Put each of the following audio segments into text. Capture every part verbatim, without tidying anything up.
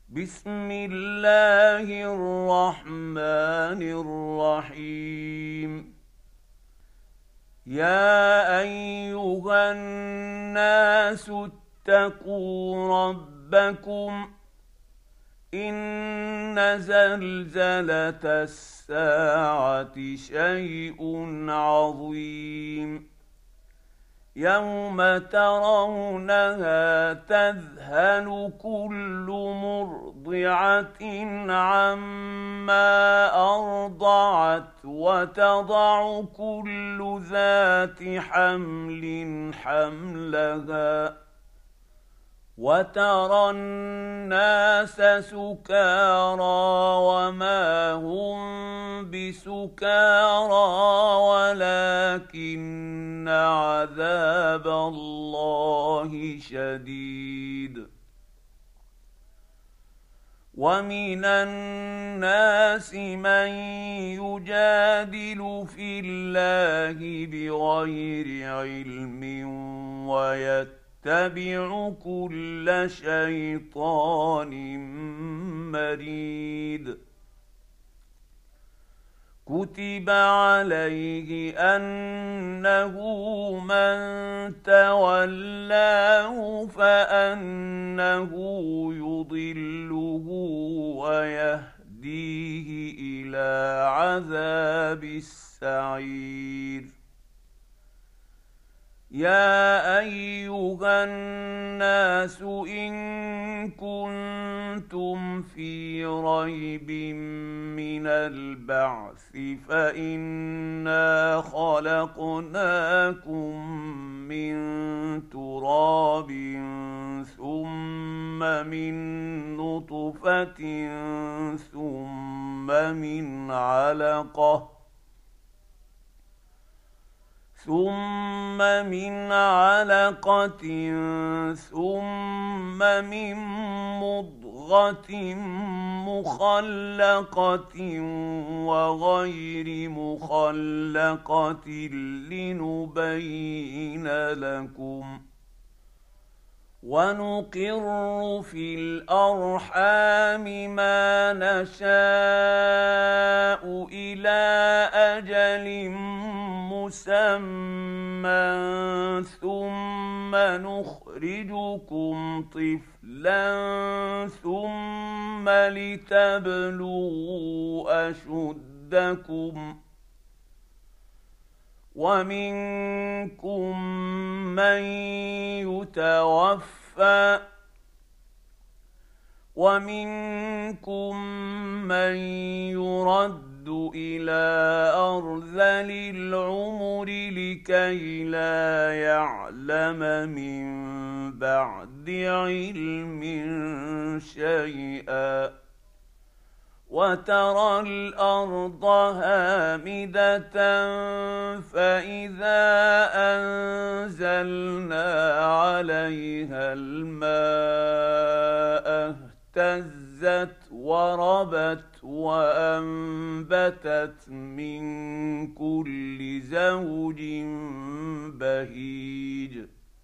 بسم الله الرحمن الرحيم. يا أيها الناس اتقوا ربكم، إن زلزلة الساعة شيء عظيم. يوم ترونها تذهل كل مرضعة عما أرضعت وتضع كل ذات حمل حملها، وترى الناس سكارى وما هم بسكارى ولكن عذاب الله شديد. ومن الناس من يجادل في الله بغير علم ويتبع اتبع كل شيطان مريد. كتب عليه أنه من تولاه فأنه يضله ويهديه إلى عذاب السعير. يا أيها الناس إن كنتم في ريب من البعث فإنا خلقناكم من تراب ثم من نطفة ثم من علقة ثم من علقة ثم من مضغة مخلقة وغير مخلقة لنبين لكم. ونقر في الأرحام ما نشاء إلى أجل مسمى ثم نخرجكم طفلا ثم لتبلغوا أشدكم. ومنكم من يتوفى ومنكم من يرد إلى أرذل العمر لكي لا يعلم من بعد علم شيئا. وترى الأرض هامدة فإذا أنزلنا عليها الماء اهتزت وربت وأنبتت من كل زوج بهيج.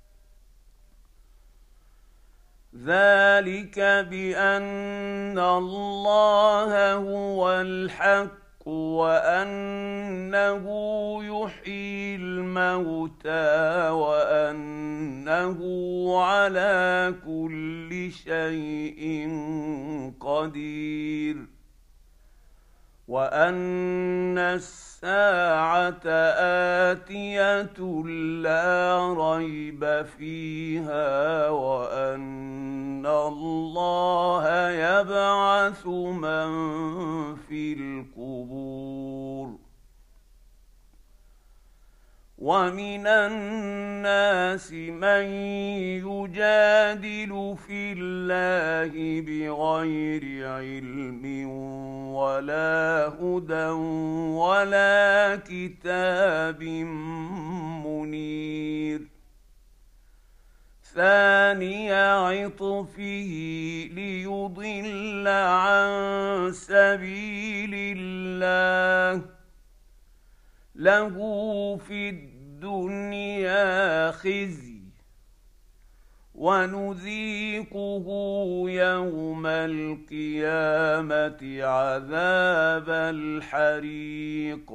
ذلك بأن الله هو الحق وأنه يحيي الموتى وأنه على كل شيء قدير، وأن الساعة آتية لا ريب فيها وأن الله يبعث من في القبور. ومن الناس من يجادل في الله بغير علم ولا هدى ولا كتاب منير. ثاني عطفه ليضل عن سبيل الله، له في الدنيا خزي ونذيقه يوم يوم القيامة عذاب الحريق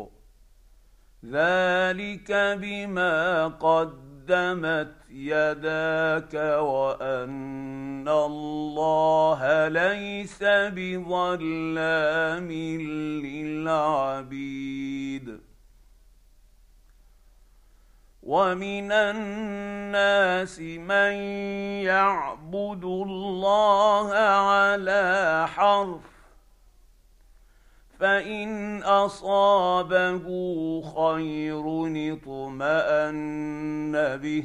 ذلك بما قدمت يداك وأن الله ليس بظلام للعبيد ومن الناس من يعبد الله على حرف فإن أصابه خير اطمأن به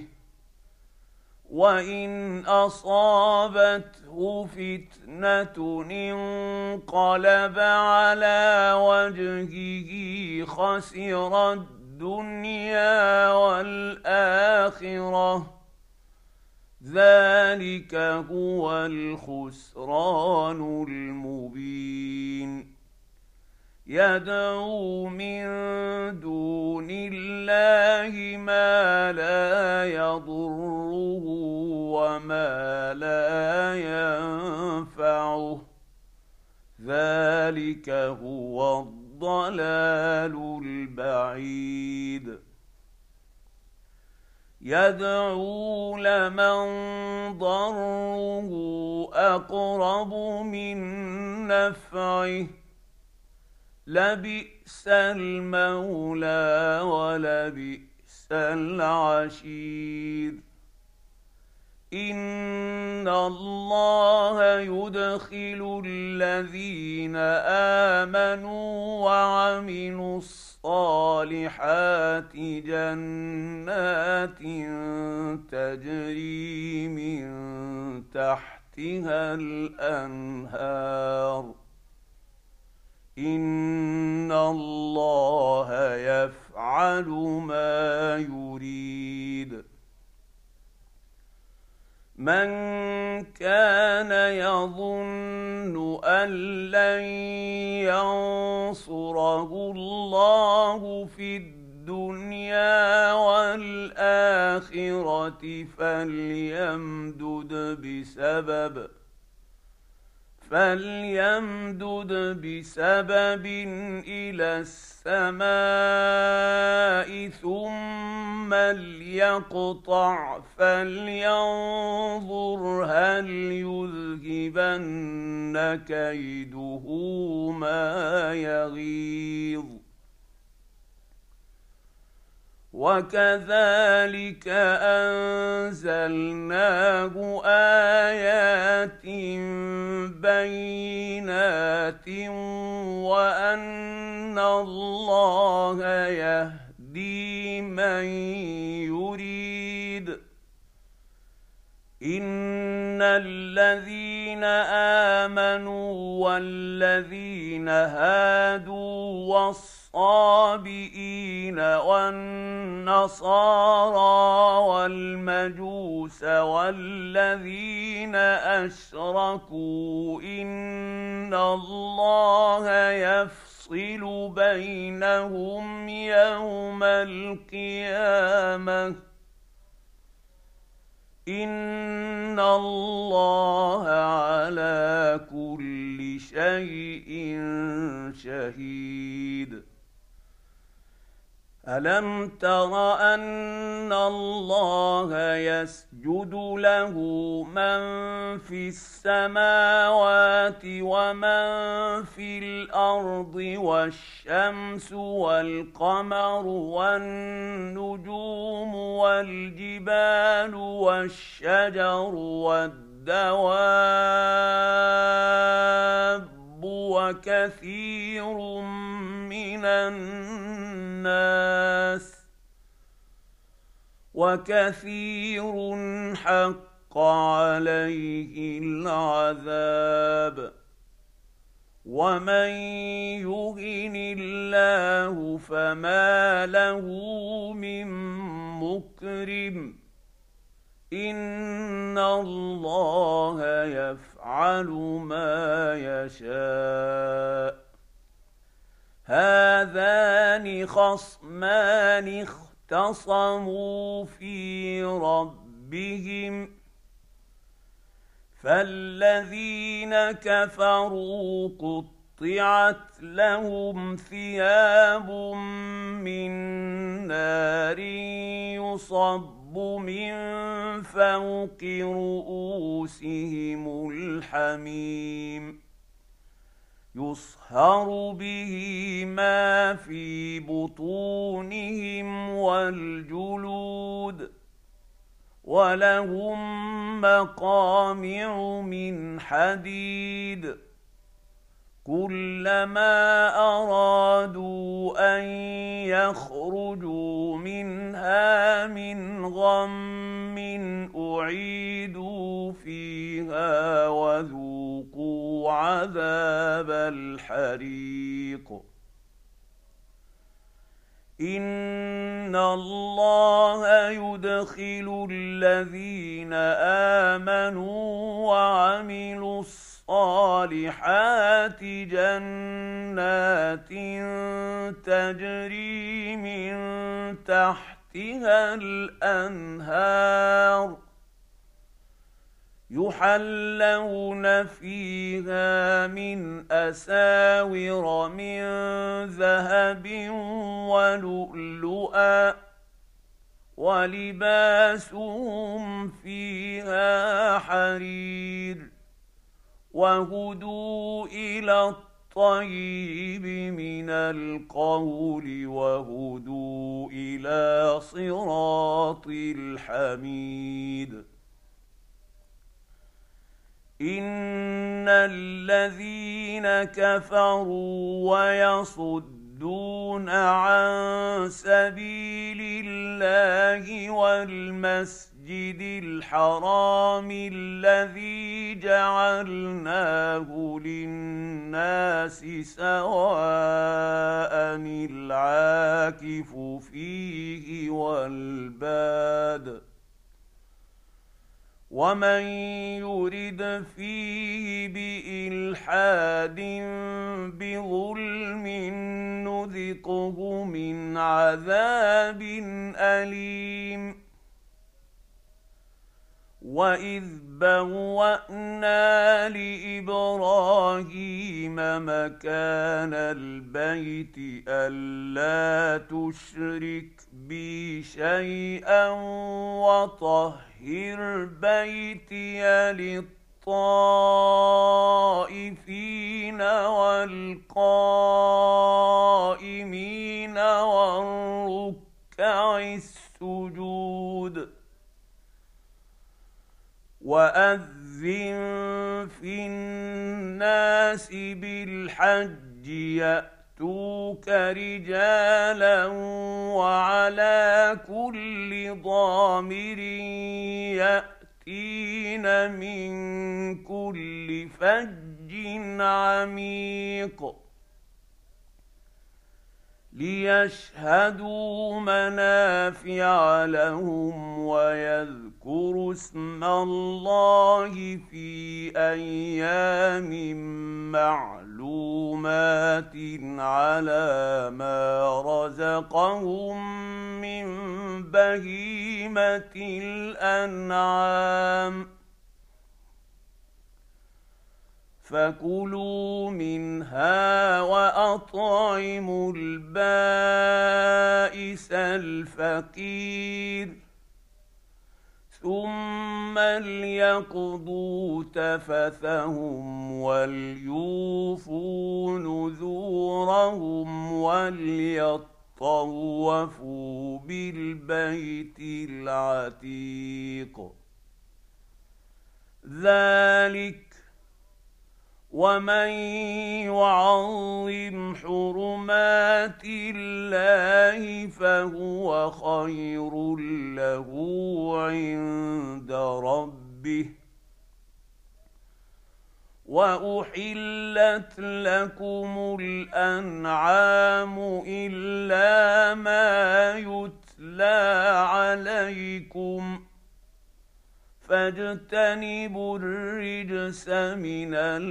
وإن أصابته فتنة انقلب على وجهه خسر الدنيا والآخرة ذلك هو الخسران المبين يدعو من دون الله ما لا يضره وما لا ينفعه ذلك هو الضلال البعيد يدعو لمن ضره أقرب من نفعه لبئس المولى ولبئس العشير إن الله يدخل الذين آمنوا وعملوا الصالحات جنات تجري من تحتها الأنهار إن الله يفعل ما يريد من كان يظن أن لن ينصره الله في الدنيا والآخرة فليمدد بسبب فليمدد بسبب إلى السماء ثم ليقطع فلينظر هل يذهبن كيده ما يغيظ وكذلك أنزلناه آيات بينات وأن الله يهدي من يريد إن الذين آمنوا والذين هادوا والصابئين والنصارى والمجوس والذين أشركوا إن الله يفصل بينهم يوم القيامة إن الله على كل شيء شهيد ألم تر أن الله يسجد له من في السماوات ومن في الأرض والشمس والقمر والنجوم والجبال والشجر والدواب وكثير من الناس وكثير حق عليه العذاب ومن يهن الله فما له من مكرم إن الله يفعل ما يشاء هذان خصمان اختصموا في ربهم فالذين كفروا قطعت لهم ثياب من نار يصب من فوق رؤوسهم الحميم يصهر به ما في بطونهم والجلود ولهم مقامع من حديد كلما أرادوا أن يخرجوا منها من غم أعيدوا فيها وذوقوا عذاب الحريق إن الله يدخل الذين آمنوا وعملوا الصالحات جنات تجري من تحتها الأنهار يحلون فيها من أساور من ذهب ولؤلؤا ولباسهم فيها حرير وهدوا إلى الطيب من القول وهدوا إلى صراط الحميد إن الذين كفروا ويصدون عن سبيل الله والمسجد الحرام الذي جعلناه للناس سواء العاكف فيه والباد ومن يرد فيه بإلحاد بظلم نذقه من عذاب أليم وإذ بوأنا لإبراهيم مكان البيت ألا تشرك بي شيئا وطهر بيتي للطائفين والقائمين والركع السجود وأذن في الناس بالحج يأتوك رجالا وعلى كل ضامر يأتين من كل فج عميق ليشهدوا منافع لهم ويذكروا اسم الله في أيام معلومات على ما رزقهم من بهيمة الأنعام فكلوا منها وأطعموا البائس الفقير ثم ليقضوا تفثهم وليوفوا نذورهم وليطوفوا بالبيت العتيق ذلك ومن يعظم حرمات الله فهو خير له عند ربه وأحلت لكم الأنعام إلا ما يتلى عليكم فاجتنبوا الرجس من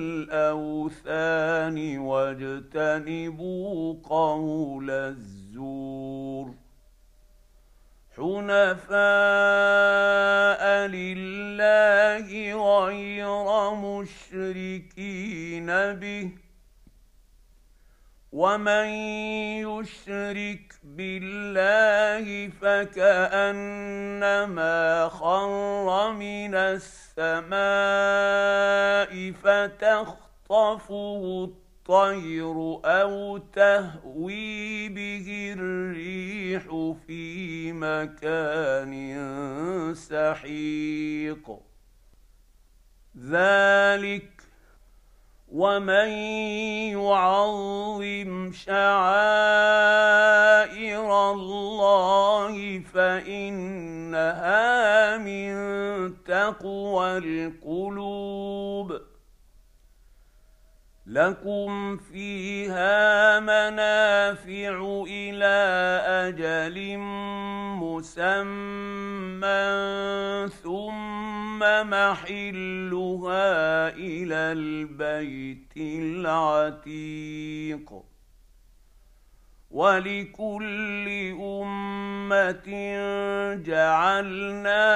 الأوثان واجتنبوا قول الزور حنفاء لله غير مشركين به، ومن يشرك بالله فكأنما خر من السماء فتخطفه الطير أو تهوي به الريح في مكان سحيق. ذلك ومن يعظم شعائر الله فإنها من تقوى القلوب. لكم فيها منافع إلى أجل مسمى ثم محلها إلى البيت العتيق. ولكل أمة جعلنا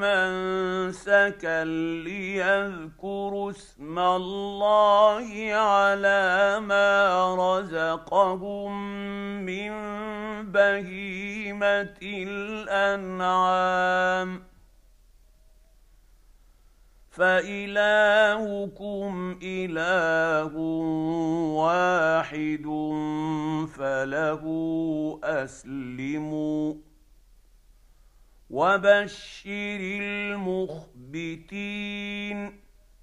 منسكا ليذكروا اسم الله على ما رزقهم من بهيمة الأنعام. فإلهكم إله واحد فله أسلموا. وبشر المخبتين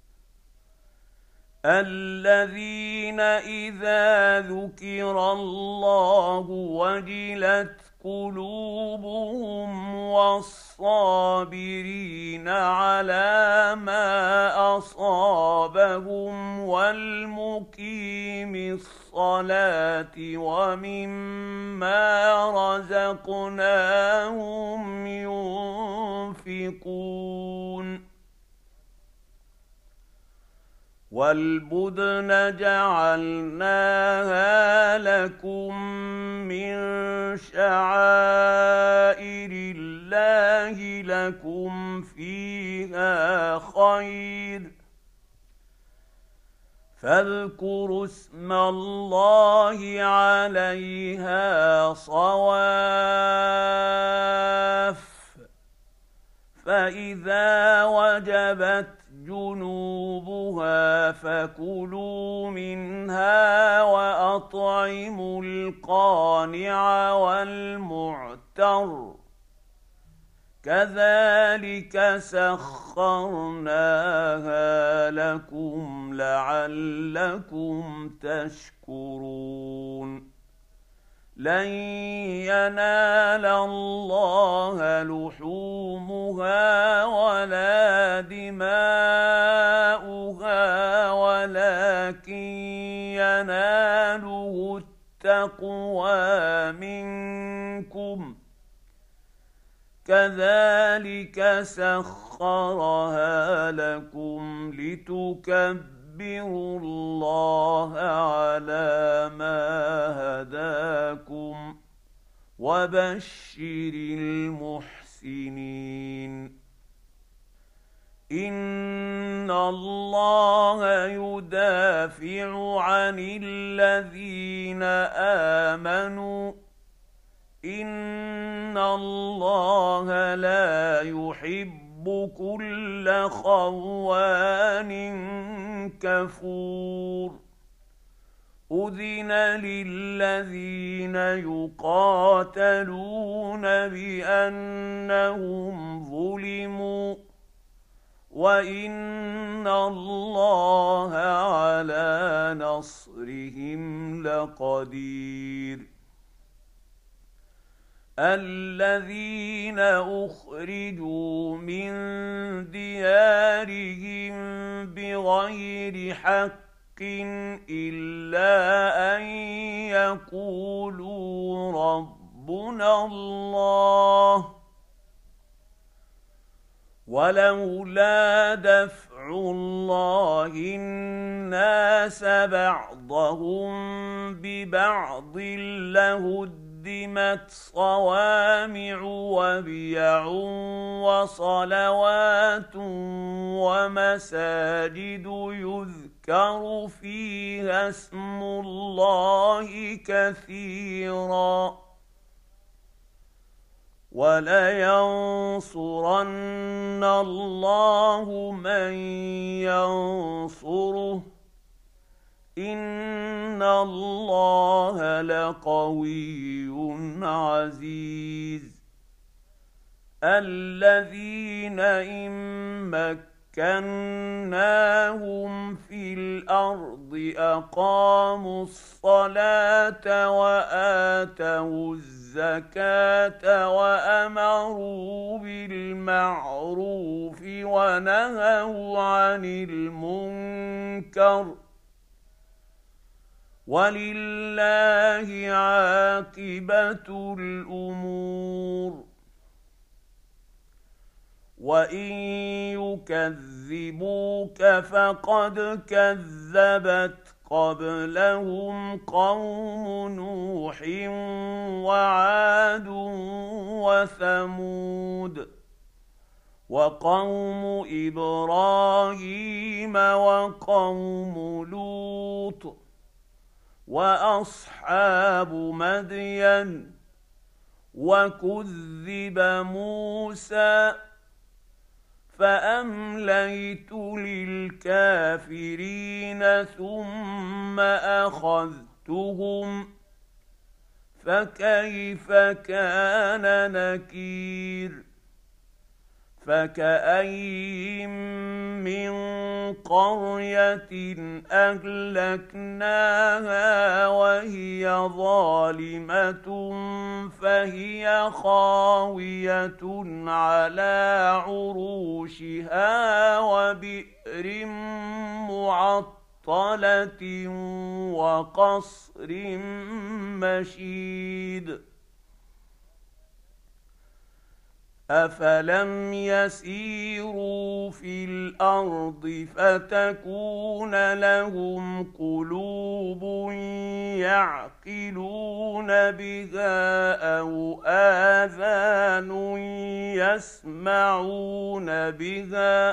الذين إذا ذكر الله وجلت قلوبهم والصابرين على ما أصابهم والمقيم الصلاة ومما رزقناهم ينفقون. والبدن جعلناها لكم من شعائر الله لكم فيها خير فاذكروا اسم الله عليها صواف. فإذا وجبت جنوبها فكلوا منها وأطعموا القانع والمعتر كذلك سخرناها لكم لعلكم تشكرون. لن ينال الله لحومها ولا دماؤها ولكن يناله التقوى منكم كذلك سخرها لكم لتكبروا الله على ما هداكم وبشر المحسنين. إن الله يدافع عن الذين آمنوا إن الله لا يحب كل خوان كفور. أذن للذين يقاتلون بأنهم ظلموا وإن الله على نصرهم لقدير. الذين أخرجوا من ديارهم بغير حق إلا أن يقولوا ربنا الله ولولا دفع الله الناس بعضهم ببعض لهدمت قدمت صوامع وبيع وصلوات ومساجد يذكر فيها اسم الله كثيرا ولينصرن الله من ينصره إن الله لقوي عزيز الذين إن مكناهم في الأرض أقاموا الصلاة وآتوا الزكاة وأمروا بالمعروف ونهوا عن المنكر ولله عاقبة الأمور وإن يكذبوك فقد كذبت قبلهم قوم نوح وعاد وثمود وقوم إبراهيم وقوم لوط وأصحاب مدين وكذب موسى فأمليت للكافرين ثم أخذتهم فكيف كان نكير فكأين من قرية أهلكناها وهي ظالمة فهي خاوية على عروشها وبئر معطلة وقصر مشيد أفلم يسيروا في الأرض فتكون لهم قلوب يعقلون بها أو آذان يسمعون بها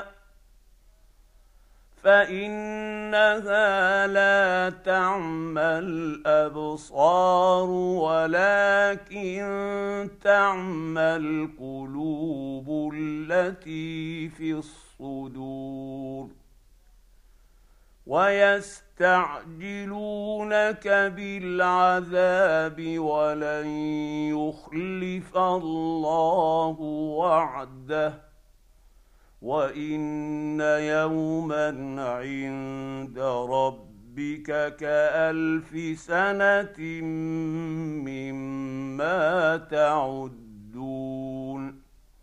فإنها لا تعمى الأبصار ولكن تعمى القلوب التي في الصدور ويستعجلونك بالعذاب ولن يخلف الله وعده وإن يوما عند ربك كألف سنة مما تعدون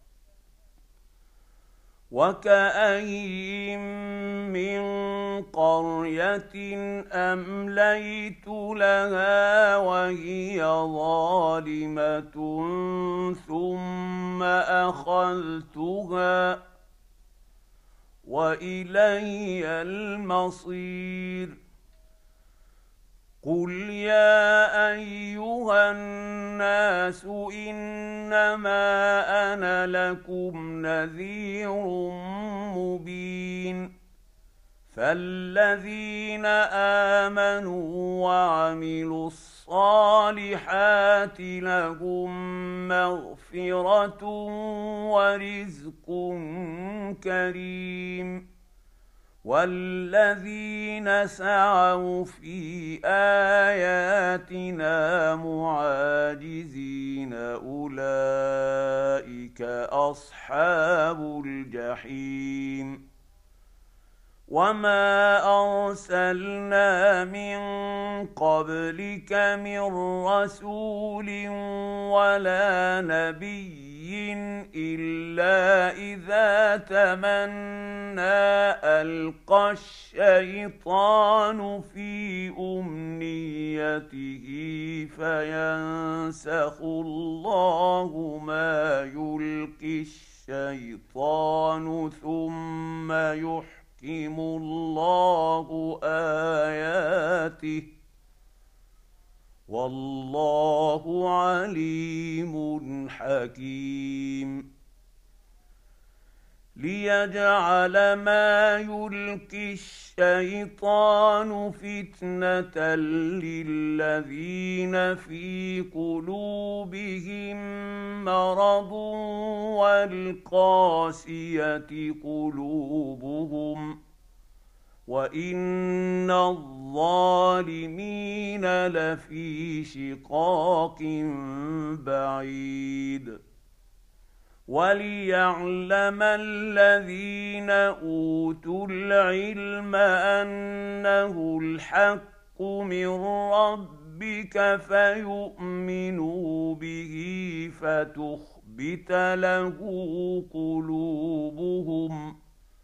وكأين من قرية أمليت لها وهي ظالمة ثم أخذتها وإلي المصير قل يا أيها الناس إنما أنا لكم نذير مبين فالذين آمنوا وعملوا الصالحات لهم مغفرة ورزق كريم والذين سعوا في آياتنا معاجزين أولئك أصحاب الجحيم وما أرسلنا من قبلك من رسول ولا نبي إلا إذا تمنى ألقى الشيطان في أمنيته فينسخ الله ما يلقي الشيطان ثم يحكم يحكم الله آياته والله عليم حكيم. ليجعل ما يلقي الشيطان فتنة للذين في قلوبهم مرض والقاسية قلوبهم وإن الظالمين لفي شقاق بعيد. وليعلم الذين أوتوا العلم أنه الحق من ربك فيؤمنوا به فتخبت له قلوبهم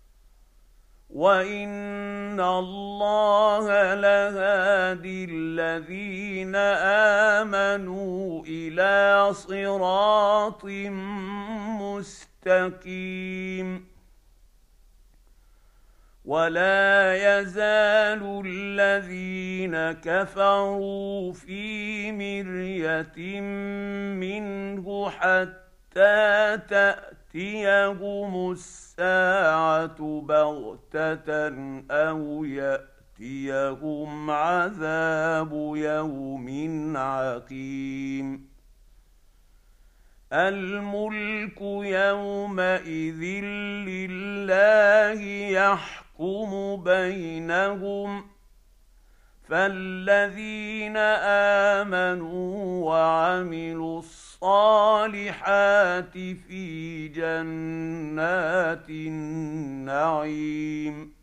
وإن الله لهادي الذين آمنوا إلى صراط مستقيم. ولا يزال الذين كفروا في مرية منه حتى تأتيهم الساعة بغتة أو يأتيهم عذاب يوم عقيم. الملك يومئذ لله يحكم بينهم فالذين آمنوا وعملوا الصالحات في جنات النعيم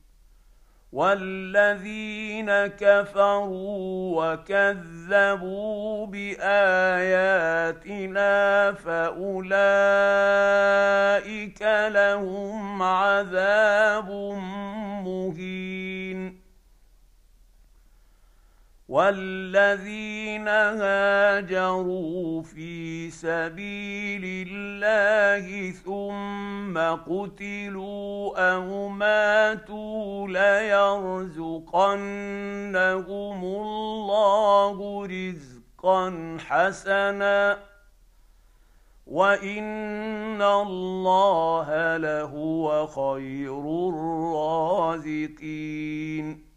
والذين كفروا وكذبوا بآياتنا فأولئك لهم عذاب مهين. والذين هاجروا في سبيل الله ثم قتلوا أو ماتوا ليرزقنهم الله رزقا حسنا وإن الله لهو خير الرازقين.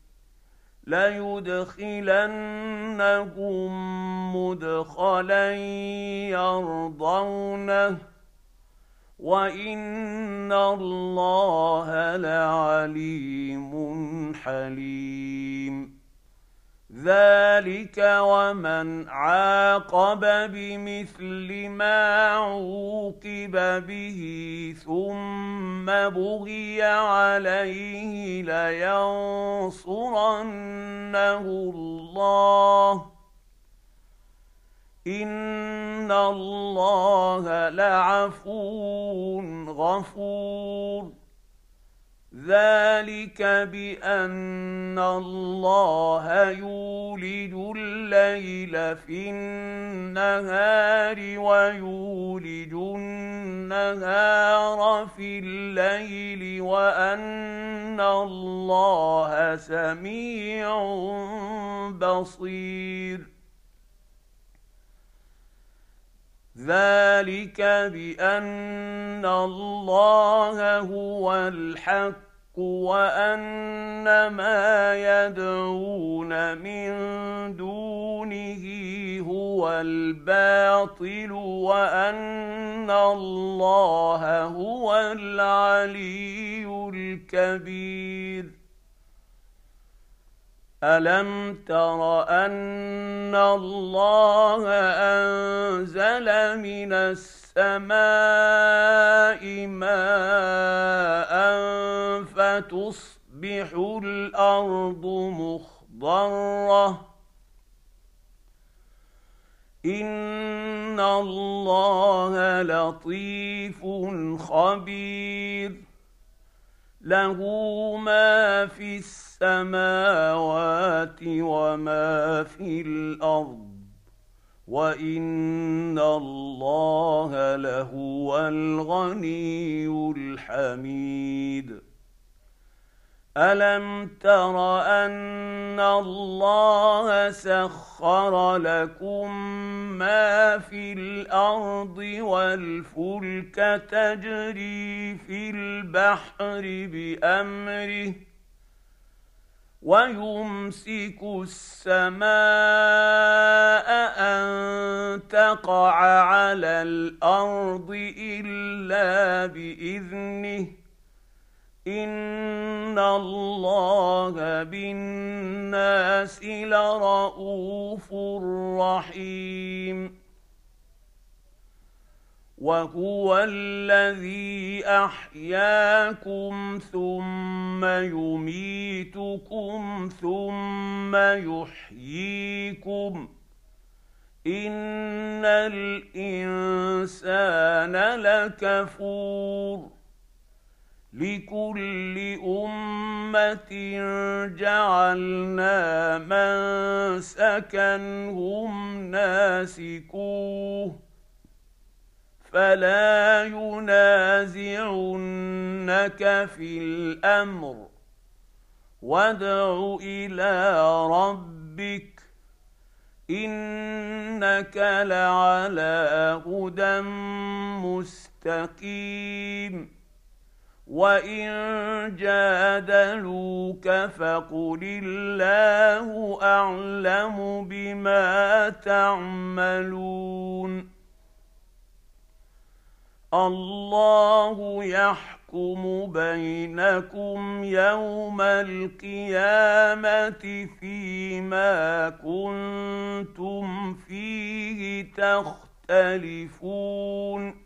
ليدخلنهم مدخلا يرضونه وإن الله لعليم حليم. ذلك ومن عاقب بمثل ما عوقب به ثم بغي عليه لينصرنه الله إن الله لعفو غفور. ذلك بأن الله يولج الليل في النهار ويولج النهار في الليل وأن الله سميع بصير. ذلك بأن الله هو الحق وأن ما يدعون من دونه هو الباطل وأن الله هو العلي الكبير. ألم تر أن الله أنزل من السماء ماء فتصبح الأرض مخضرة إن الله لطيف خبير. له ما في السماوات وما في الأرض وإن الله لهو الغني الحميد. ألم تر أن الله سخر لكم ما في الأرض والفلك تجري في البحر بأمره ويمسك السماء أن تقع على الأرض إلا بإذنه إن الله بالناس لرءوف رحيم وهو الذي أحياكم ثم يميتكم ثم يحييكم إن الإنسان لكفور لكل أمة جعلنا منسكا هم ناسكوه فلا ينازعنك في الأمر وادع إلى ربك إنك لعلى هدى مستقيم وإن جادلوك فقل الله أعلم بما تعملون الله يحكم بينكم يوم القيامة فيما كنتم فيه تختلفون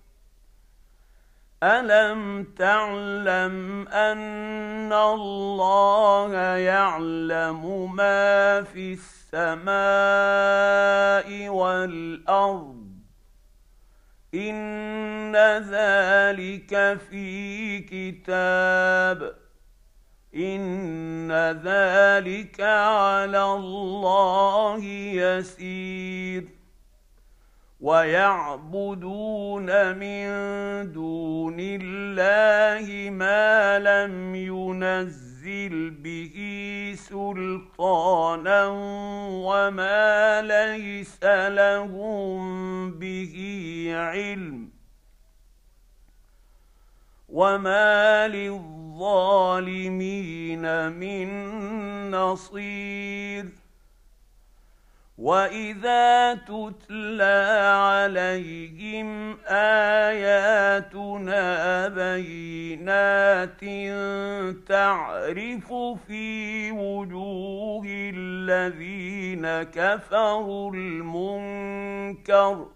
ألم تعلم أن الله يعلم ما في السماء والأرض إن ذلك في كتاب إن ذلك على الله يسير ويعبدون من دون الله ما لم ينزل به سلطانا وما ليس لهم به علم وما للظالمين من نصير وإذا تتلى عليهم آياتنا بينات تعرف في وجوه الذين كفروا المنكر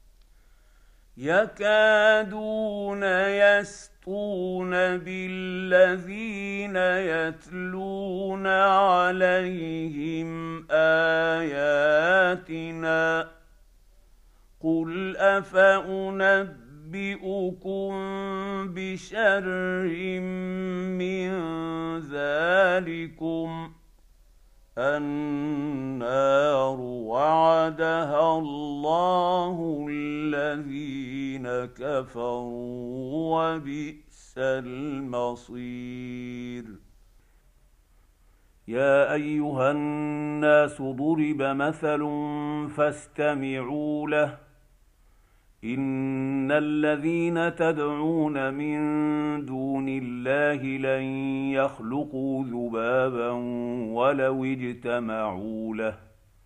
يكادون يسطون بالذين يتلون عليهم آياتنا قل أفأنبئكم بشر من ذلكم النار وعدها الله الذين كفروا وبئس المصير يا أيها الناس ضرب مثل فاستمعوا له إن الذين تدعون من دون الله لن يخلقوا ذبابا ولو اجتمعوا له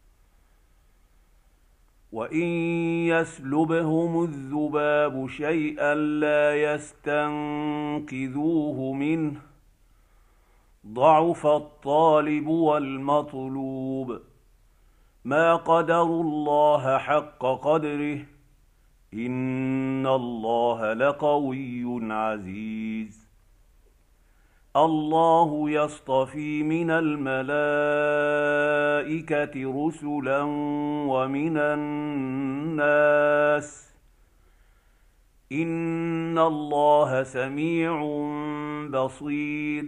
وإن يسلبهم الذباب شيئا لا يستنقذوه منه ضعف الطالب والمطلوب ما قدروا الله حق قدره إن الله لقوي عزيز الله يصطفي من الملائكة رسلا ومن الناس إن الله سميع بصير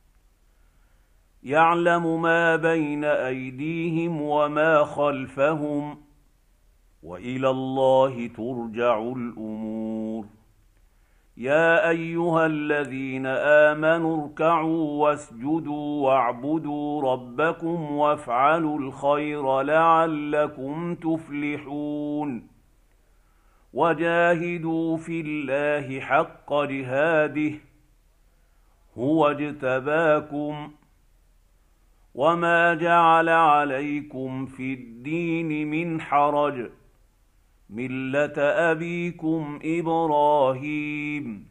يعلم ما بين أيديهم وما خلفهم وإلى الله ترجع الأمور يا ايها الذين امنوا اركعوا واسجدوا واعبدوا ربكم وافعلوا الخير لعلكم تفلحون وجاهدوا في الله حق جهاده هو اجتباكم وما جعل عليكم في الدين من حرج ملة أبيكم إبراهيم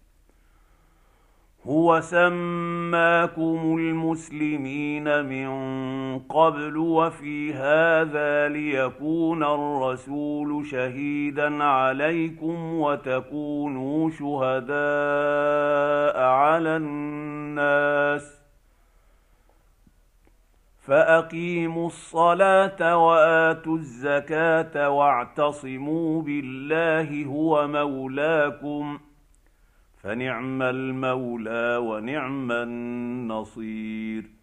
هو سماكم المسلمين من قبل وفي هذا ليكون الرسول شهيدا عليكم وتكونوا شهداء على الناس فأقيموا الصلاة وآتوا الزكاة واعتصموا بالله هو مولاكم فنعم المولى ونعم النصير